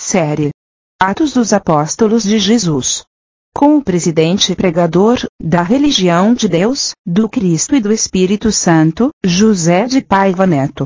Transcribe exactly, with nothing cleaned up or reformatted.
série Atos dos Apóstolos de Jesus, com o presidente e pregador da religião de Deus, do Cristo e do Espírito Santo, José de Paiva Neto.